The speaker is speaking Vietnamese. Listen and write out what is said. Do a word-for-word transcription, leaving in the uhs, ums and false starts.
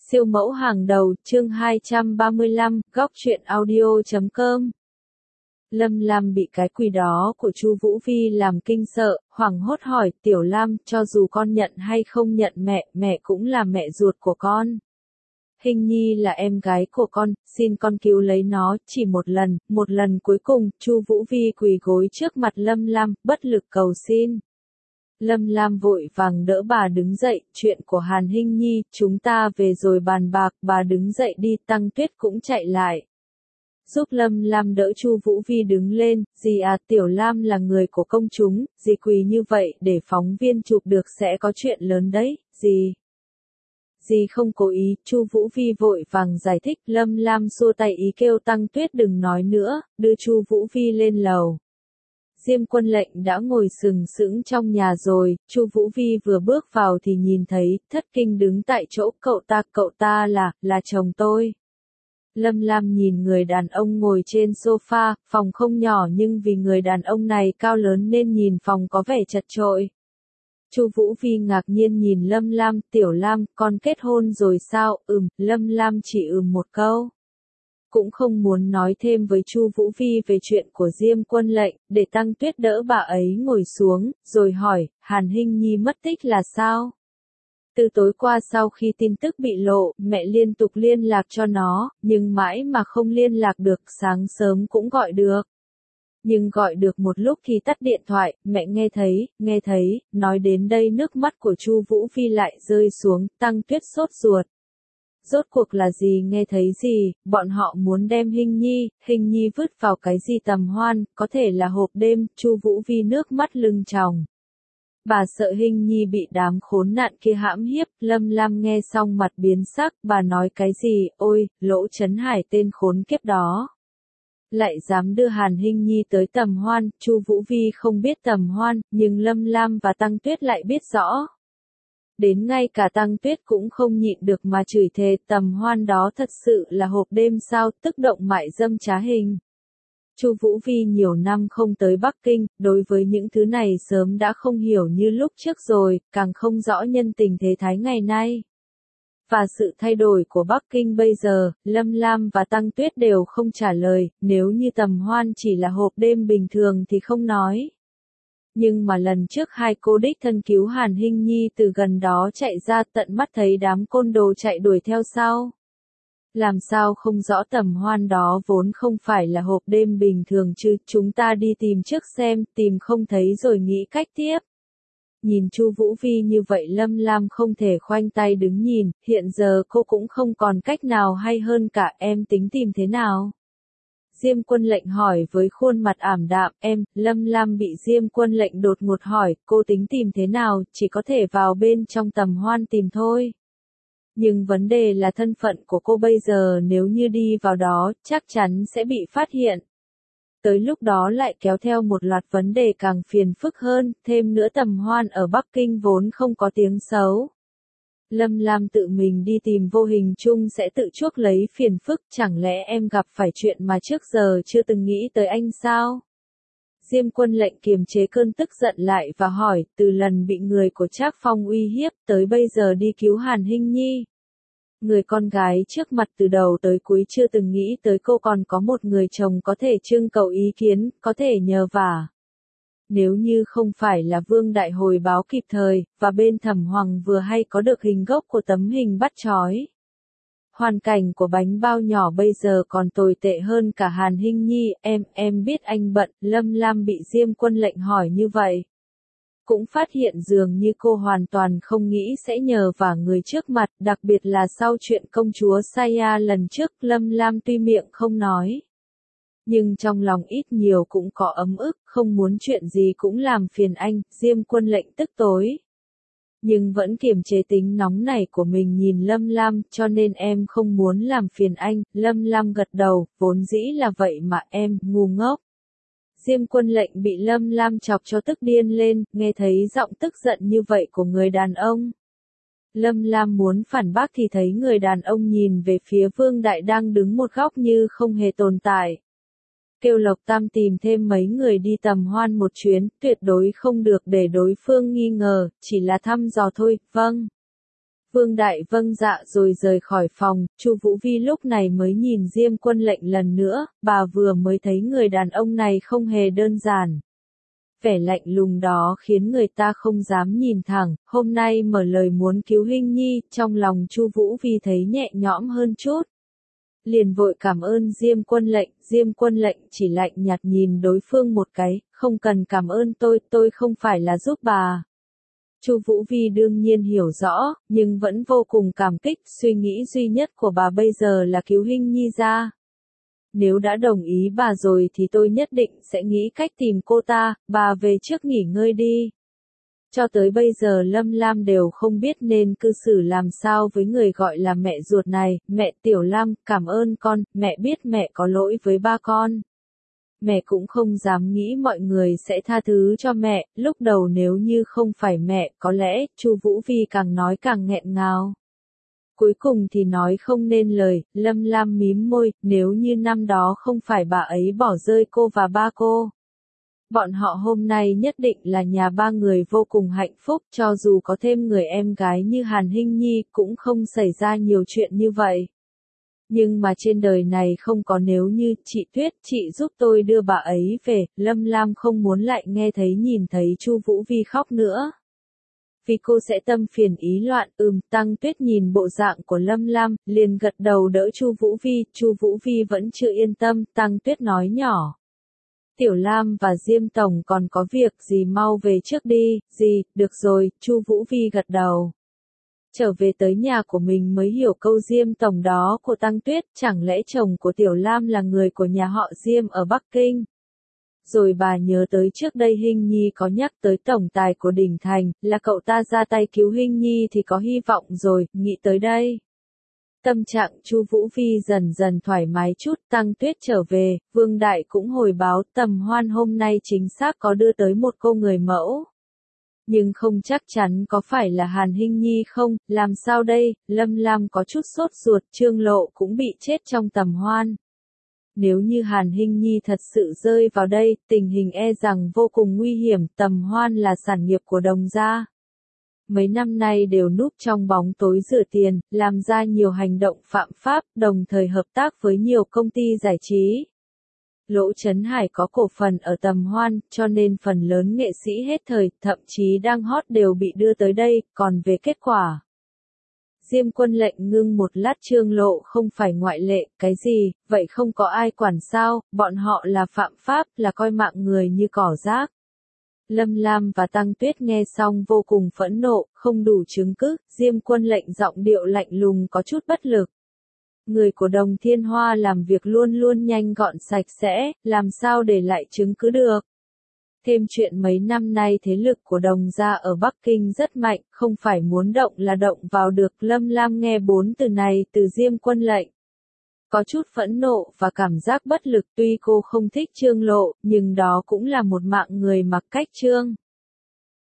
Siêu mẫu hàng đầu, chương hai trăm ba mươi lăm, góc truyện audio chấm com. Lâm Lam bị cái quỳ đó của Chu Vũ Vi làm kinh sợ, hoảng hốt hỏi, Tiểu Lam, cho dù con nhận hay không nhận mẹ, mẹ cũng là mẹ ruột của con. Hình Nhi là em gái của con, xin con cứu lấy nó, chỉ một lần, một lần cuối cùng, Chu Vũ Vi quỳ gối trước mặt Lâm Lam, bất lực cầu xin. Lâm Lam vội vàng đỡ bà đứng dậy, chuyện của Hàn Hinh Nhi, chúng ta về rồi bàn bạc, bà đứng dậy đi, Tăng Tuyết cũng chạy lại. Giúp Lâm Lam đỡ Chu Vũ Vi đứng lên, dì à, Tiểu Lam là người của công chúng, dì quỳ như vậy để phóng viên chụp được sẽ có chuyện lớn đấy, dì. Dì không cố ý, Chu Vũ Vi vội vàng giải thích, Lâm Lam xua tay ý kêu Tăng Tuyết đừng nói nữa, đưa Chu Vũ Vi lên lầu. Diêm Quân Lệnh đã ngồi sừng sững trong nhà rồi, Chu Vũ Vi vừa bước vào thì nhìn thấy, thất kinh đứng tại chỗ, cậu ta, cậu ta là, là chồng tôi. Lâm Lam nhìn người đàn ông ngồi trên sofa, phòng không nhỏ nhưng vì người đàn ông này cao lớn nên nhìn phòng có vẻ chật chội. Chu Vũ Vi ngạc nhiên nhìn Lâm Lam, Tiểu Lam, con kết hôn rồi sao, ừm, Lâm Lam chỉ ừm một câu. Cũng không muốn nói thêm với Chu Vũ Vi về chuyện của Diêm Quân Lệnh, để Tăng Tuyết đỡ bà ấy ngồi xuống, rồi hỏi, Hàn Hinh Nhi mất tích là sao? Từ tối qua sau khi tin tức bị lộ, mẹ liên tục liên lạc cho nó, nhưng mãi mà không liên lạc được, sáng sớm cũng gọi được. Nhưng gọi được một lúc thì tắt điện thoại, mẹ nghe thấy, nghe thấy, nói đến đây nước mắt của Chu Vũ Vi lại rơi xuống, Tăng Tuyết sốt ruột. Rốt cuộc là gì nghe thấy gì, bọn họ muốn đem Hinh Nhi, Hinh Nhi vứt vào cái gì tầm hoan, có thể là hộp đêm, Chu Vũ Vi nước mắt lưng tròng. Bà sợ Hinh Nhi bị đám khốn nạn kia hãm hiếp, Lâm Lam nghe xong mặt biến sắc, bà nói cái gì, ôi, Lỗ Chấn Hải tên khốn kiếp đó. Lại dám đưa Hàn Hinh Nhi tới tầm hoan, Chu Vũ Vi không biết tầm hoan, nhưng Lâm Lam và Tăng Tuyết lại biết rõ. Đến ngay cả Tăng Tuyết cũng không nhịn được mà chửi thề, tầm hoan đó thật sự là hộp đêm sao, tức động mại dâm trá hình. Chu Vũ Vi nhiều năm không tới Bắc Kinh, đối với những thứ này sớm đã không hiểu như lúc trước rồi, càng không rõ nhân tình thế thái ngày nay. Và sự thay đổi của Bắc Kinh bây giờ, Lâm Lam và Tăng Tuyết đều không trả lời, nếu như tầm hoan chỉ là hộp đêm bình thường thì không nói. Nhưng mà lần trước hai cô đích thân cứu Hàn Hinh Nhi từ gần đó chạy ra tận mắt thấy đám côn đồ chạy đuổi theo sau. Làm sao không rõ tầm hoan đó vốn không phải là hộp đêm bình thường chứ, chúng ta đi tìm trước xem, tìm không thấy rồi nghĩ cách tiếp. Nhìn Chu Vũ Vi như vậy Lâm Lam không thể khoanh tay đứng nhìn, hiện giờ cô cũng không còn cách nào hay hơn cả, em tính tìm thế nào? Diêm Quân Lệnh hỏi với khuôn mặt ảm đạm, em, Lâm Lam bị Diêm Quân Lệnh đột ngột hỏi, cô tính tìm thế nào, chỉ có thể vào bên trong tầm hoan tìm thôi. Nhưng vấn đề là thân phận của cô bây giờ nếu như đi vào đó, chắc chắn sẽ bị phát hiện. Tới lúc đó lại kéo theo một loạt vấn đề càng phiền phức hơn, thêm nữa tầm hoan ở Bắc Kinh vốn không có tiếng xấu. Lâm Lam tự mình đi tìm vô hình chung sẽ tự chuốc lấy phiền phức, chẳng lẽ em gặp phải chuyện mà trước giờ chưa từng nghĩ tới anh sao? Diêm Quân Lệnh kiềm chế cơn tức giận lại và hỏi, từ lần bị người của Trác Phong uy hiếp tới bây giờ đi cứu Hàn Hinh Nhi. Người con gái trước mặt từ đầu tới cuối chưa từng nghĩ tới cô còn có một người chồng có thể trưng cầu ý kiến, có thể nhờ vả. Nếu như không phải là Vương Đại hồi báo kịp thời, và bên Thẩm Hoàng vừa hay có được hình gốc của tấm hình bắt chói. Hoàn cảnh của bánh bao nhỏ bây giờ còn tồi tệ hơn cả Hàn Hinh Nhi, em, em biết anh bận, Lâm Lam bị Diêm Quân Lệnh hỏi như vậy. Cũng phát hiện dường như cô hoàn toàn không nghĩ sẽ nhờ vả người trước mặt, đặc biệt là sau chuyện công chúa Saya lần trước, Lâm Lam tuy miệng không nói. Nhưng trong lòng ít nhiều cũng có ấm ức, không muốn chuyện gì cũng làm phiền anh, Diêm Quân Lệnh tức tối. Nhưng vẫn kiềm chế tính nóng này của mình nhìn Lâm Lam, cho nên em không muốn làm phiền anh, Lâm Lam gật đầu, vốn dĩ là vậy mà em, ngu ngốc. Diêm Quân Lệnh bị Lâm Lam chọc cho tức điên lên, nghe thấy giọng tức giận như vậy của người đàn ông. Lâm Lam muốn phản bác thì thấy người đàn ông nhìn về phía Vương Đại đang đứng một góc như không hề tồn tại. Kêu Lộc Tam tìm thêm mấy người đi tầm hoan một chuyến, tuyệt đối không được để đối phương nghi ngờ, chỉ là thăm dò thôi, vâng. Vương Đại vâng dạ rồi rời khỏi phòng, Chu Vũ Vi lúc này mới nhìn Diêm Quân Lệnh lần nữa, bà vừa mới thấy người đàn ông này không hề đơn giản. Vẻ lạnh lùng đó khiến người ta không dám nhìn thẳng, hôm nay mở lời muốn cứu Hinh Nhi, trong lòng Chu Vũ Vi thấy nhẹ nhõm hơn chút. Liền vội cảm ơn Diêm Quân Lệnh, Diêm Quân Lệnh chỉ lạnh nhạt nhìn đối phương một cái, không cần cảm ơn tôi, tôi không phải là giúp bà. Chu Vũ Vi đương nhiên hiểu rõ, nhưng vẫn vô cùng cảm kích, suy nghĩ duy nhất của bà bây giờ là cứu Hinh Nhi ra. Nếu đã đồng ý bà rồi thì tôi nhất định sẽ nghĩ cách tìm cô ta, bà về trước nghỉ ngơi đi. Cho tới bây giờ Lâm Lam đều không biết nên cư xử làm sao với người gọi là mẹ ruột này, mẹ Tiểu Lam, cảm ơn con, mẹ biết mẹ có lỗi với ba con. Mẹ cũng không dám nghĩ mọi người sẽ tha thứ cho mẹ, lúc đầu nếu như không phải mẹ, có lẽ, Chu Vũ Vi càng nói càng nghẹn ngào. Cuối cùng thì nói không nên lời, Lâm Lam mím môi, nếu như năm đó không phải bà ấy bỏ rơi cô và ba cô. Bọn họ hôm nay nhất định là nhà ba người vô cùng hạnh phúc, cho dù có thêm người em gái như Hàn Hinh Nhi cũng không xảy ra nhiều chuyện như vậy. Nhưng mà trên đời này không có nếu như, chị Tuyết, chị giúp tôi đưa bà ấy về, Lâm Lam không muốn lại nghe thấy nhìn thấy Chu Vũ Vi khóc nữa. Vì cô sẽ tâm phiền ý loạn, ừm, Tăng Tuyết nhìn bộ dạng của Lâm Lam, liền gật đầu đỡ Chu Vũ Vi, Chu Vũ Vi vẫn chưa yên tâm, Tăng Tuyết nói nhỏ. Tiểu Lam và Diêm Tổng còn có việc gì mau về trước đi, gì, được rồi, Chu Vũ Vi gật đầu. Trở về tới nhà của mình mới hiểu câu Diêm Tổng đó của Tăng Tuyết, chẳng lẽ chồng của Tiểu Lam là người của nhà họ Diêm ở Bắc Kinh. Rồi bà nhớ tới trước đây Hinh Nhi có nhắc tới tổng tài của Đỉnh Thành, là cậu ta ra tay cứu Hinh Nhi thì có hy vọng rồi, nghĩ tới đây. Tâm trạng Chu Vũ Vi dần dần thoải mái chút, Tăng Tuyết trở về, Vương Đại cũng hồi báo Tầm Hoan hôm nay chính xác có đưa tới một cô người mẫu. Nhưng không chắc chắn có phải là Hàn Hinh Nhi không, làm sao đây, Lâm Lam có chút sốt ruột, Trương Lộ cũng bị chết trong Tầm Hoan. Nếu như Hàn Hinh Nhi thật sự rơi vào đây, tình hình e rằng vô cùng nguy hiểm, Tầm Hoan là sản nghiệp của Đồng gia. Mấy năm nay đều núp trong bóng tối rửa tiền, làm ra nhiều hành động phạm pháp, đồng thời hợp tác với nhiều công ty giải trí. Lỗ Chấn Hải có cổ phần ở Tầm Hoan, cho nên phần lớn nghệ sĩ hết thời, thậm chí đang hot đều bị đưa tới đây, còn về kết quả. Diêm Quân Lệnh ngưng một lát, Trương Lộ không phải ngoại lệ, cái gì, vậy không có ai quản sao, bọn họ là phạm pháp, là coi mạng người như cỏ rác. Lâm Lam và Tăng Tuyết nghe xong vô cùng phẫn nộ, không đủ chứng cứ, Diêm Quân Lệnh giọng điệu lạnh lùng có chút bất lực. Người của Đồng Thiên Hoa làm việc luôn luôn nhanh gọn sạch sẽ, làm sao để lại chứng cứ được. Thêm chuyện mấy năm nay thế lực của Đồng gia ở Bắc Kinh rất mạnh, không phải muốn động là động vào được. Lâm Lam nghe bốn từ này từ Diêm Quân Lệnh. Có chút phẫn nộ và cảm giác bất lực, tuy cô không thích Trương Lộ, nhưng đó cũng là một mạng người mặc cách Trương.